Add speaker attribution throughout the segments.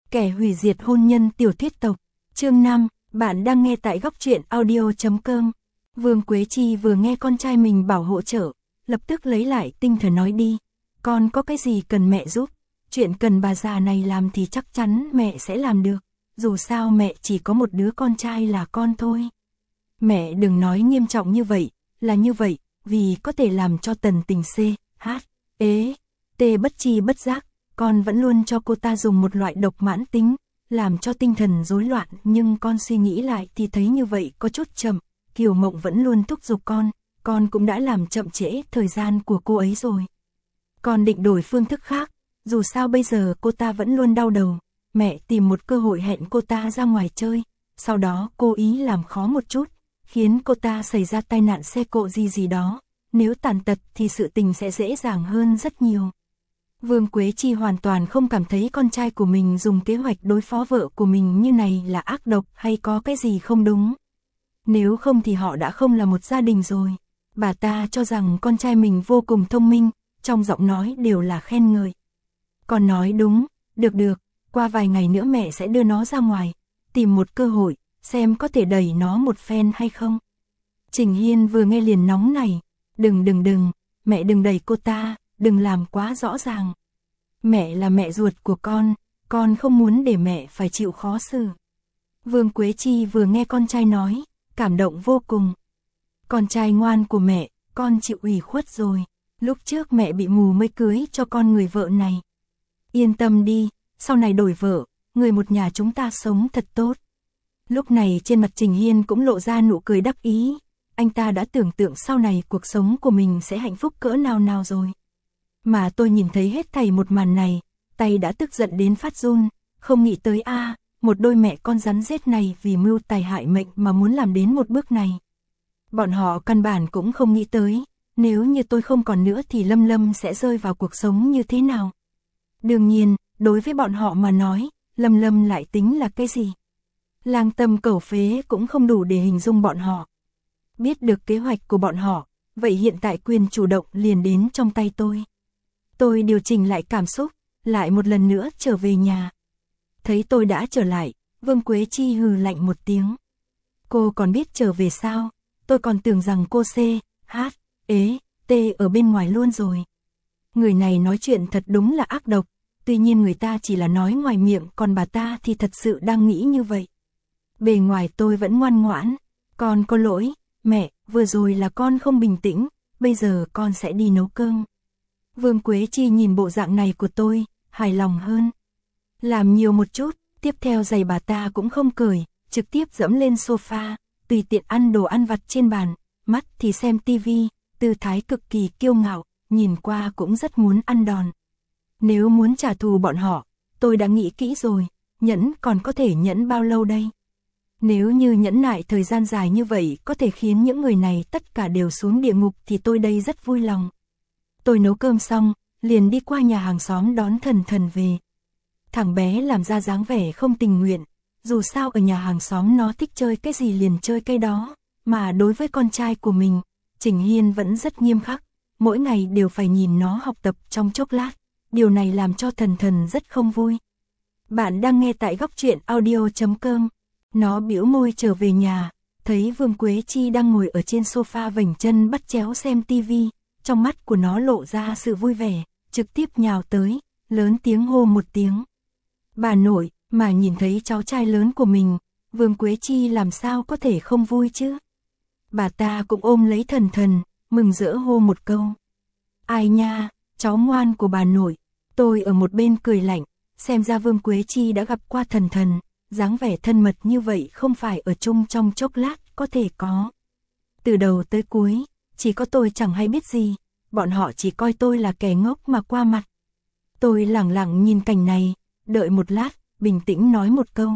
Speaker 1: Kẻ hủy diệt hôn nhân tiểu thuyết tộc. Chương 5, bạn đang nghe tại góc truyện audio.com. Vương Quế Chi vừa nghe con trai mình bảo hỗ trợ, lập tức lấy lại tinh thần nói đi. Con có cái gì cần mẹ giúp? Chuyện cần bà già này làm thì chắc chắn mẹ sẽ làm được. Dù sao mẹ chỉ có một đứa con trai là con thôi. Mẹ đừng nói nghiêm trọng như vậy, là như vậy, vì có thể làm cho Tần Tình C, H, ế, T bất chi bất giác. Con vẫn luôn cho cô ta dùng một loại độc mãn tính, làm cho tinh thần rối loạn, nhưng con suy nghĩ lại thì thấy như vậy có chút chậm. Kiều Mộng vẫn luôn thúc giục con cũng đã làm chậm trễ thời gian của cô ấy rồi. Con định đổi phương thức khác, dù sao bây giờ cô ta vẫn luôn đau đầu. Mẹ tìm một cơ hội hẹn cô ta ra ngoài chơi, sau đó cố ý làm khó một chút, khiến cô ta xảy ra tai nạn xe cộ gì đó. Nếu tàn tật thì sự tình sẽ dễ dàng hơn rất nhiều. Vương Quế Chi hoàn toàn không cảm thấy con trai của mình dùng kế hoạch đối phó vợ của mình như này là ác độc hay có cái gì không đúng. Nếu không thì họ đã không là một gia đình rồi. Bà ta cho rằng con trai mình vô cùng thông minh, trong giọng nói đều là khen ngợi. Con nói đúng, được, qua vài ngày nữa mẹ sẽ đưa nó ra ngoài, tìm một cơ hội, xem có thể đẩy nó một phen hay không. Trình Hiên vừa nghe liền nóng này, đừng, mẹ đừng đẩy cô ta, đừng làm quá rõ ràng. Mẹ là mẹ ruột của con không muốn để mẹ phải chịu khó xử. Vương Quế Chi vừa nghe con trai nói, cảm động vô cùng. Con trai ngoan của mẹ, con chịu ủy khuất rồi. Lúc trước mẹ bị mù mới cưới cho con người vợ này. Yên tâm đi, sau này đổi vợ, người một nhà chúng ta sống thật tốt. Lúc này trên mặt Trình Hiên cũng lộ ra nụ cười đắc ý. Anh ta đã tưởng tượng sau này cuộc sống của mình sẽ hạnh phúc cỡ nào rồi. Mà tôi nhìn thấy hết thảy một màn này, tay đã tức giận đến phát run, không nghĩ tới một đôi mẹ con rắn rết này vì mưu tài hại mệnh mà muốn làm đến một bước này. Bọn họ căn bản cũng không nghĩ tới, nếu như tôi không còn nữa thì Lâm Lâm sẽ rơi vào cuộc sống như thế nào. Đương nhiên, đối với bọn họ mà nói, Lâm Lâm lại tính là cái gì? Lang tâm cẩu phế cũng không đủ để hình dung bọn họ. Biết được kế hoạch của bọn họ, vậy hiện tại quyền chủ động liền đến trong tay tôi. Tôi điều chỉnh lại cảm xúc, lại một lần nữa trở về nhà. Thấy tôi đã trở lại, Vương Quế Chi hừ lạnh một tiếng. Cô còn biết trở về sao? Tôi còn tưởng rằng cô C, H, ế, T ở bên ngoài luôn rồi. Người này nói chuyện thật đúng là ác độc, tuy nhiên người ta chỉ là nói ngoài miệng, còn bà ta thì thật sự đang nghĩ như vậy. Bề ngoài tôi vẫn ngoan ngoãn, con có lỗi, mẹ, vừa rồi là con không bình tĩnh, bây giờ con sẽ đi nấu cơm. Vương Quế Chi nhìn bộ dạng này của tôi, hài lòng hơn. Làm nhiều một chút, tiếp theo giày bà ta cũng không cởi, trực tiếp dẫm lên sofa, tùy tiện ăn đồ ăn vặt trên bàn, mắt thì xem tivi, tư thái cực kỳ kiêu ngạo, nhìn qua cũng rất muốn ăn đòn. Nếu muốn trả thù bọn họ, tôi đã nghĩ kỹ rồi, nhẫn còn có thể nhẫn bao lâu đây? Nếu như nhẫn nại thời gian dài như vậy có thể khiến những người này tất cả đều xuống địa ngục thì tôi đây rất vui lòng. Tôi nấu cơm xong, liền đi qua nhà hàng xóm đón Thần về. Thằng bé làm ra dáng vẻ không tình nguyện, dù sao ở nhà hàng xóm nó thích chơi cái gì liền chơi cái đó, mà đối với con trai của mình, Trình Hiên vẫn rất nghiêm khắc, mỗi ngày đều phải nhìn nó học tập trong chốc lát, điều này làm cho Thần rất không vui. Bạn đang nghe tại góc truyện audio.com. Nó bĩu môi trở về nhà, thấy Vương Quế Chi đang ngồi ở trên sofa vểnh chân bắt chéo xem tivi, trong mắt của nó lộ ra sự vui vẻ, trực tiếp nhào tới, lớn tiếng hô một tiếng. Bà nội, mà nhìn thấy cháu trai lớn của mình, Vương Quế Chi làm sao có thể không vui chứ? Bà ta cũng ôm lấy Thần, mừng rỡ hô một câu. Ai nha, cháu ngoan của bà nội. Tôi ở một bên cười lạnh, xem ra Vương Quế Chi đã gặp qua Thần, dáng vẻ thân mật như vậy không phải ở chung trong chốc lát có thể có. Từ đầu tới cuối, chỉ có tôi chẳng hay biết gì, bọn họ chỉ coi tôi là kẻ ngốc mà qua mặt. Tôi lẳng lặng nhìn cảnh này, đợi một lát, bình tĩnh nói một câu.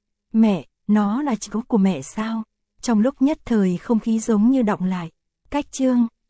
Speaker 1: Mẹ, nó là cháu của mẹ sao? Trong lúc nhất thời không khí giống như đọng lại. Cách chương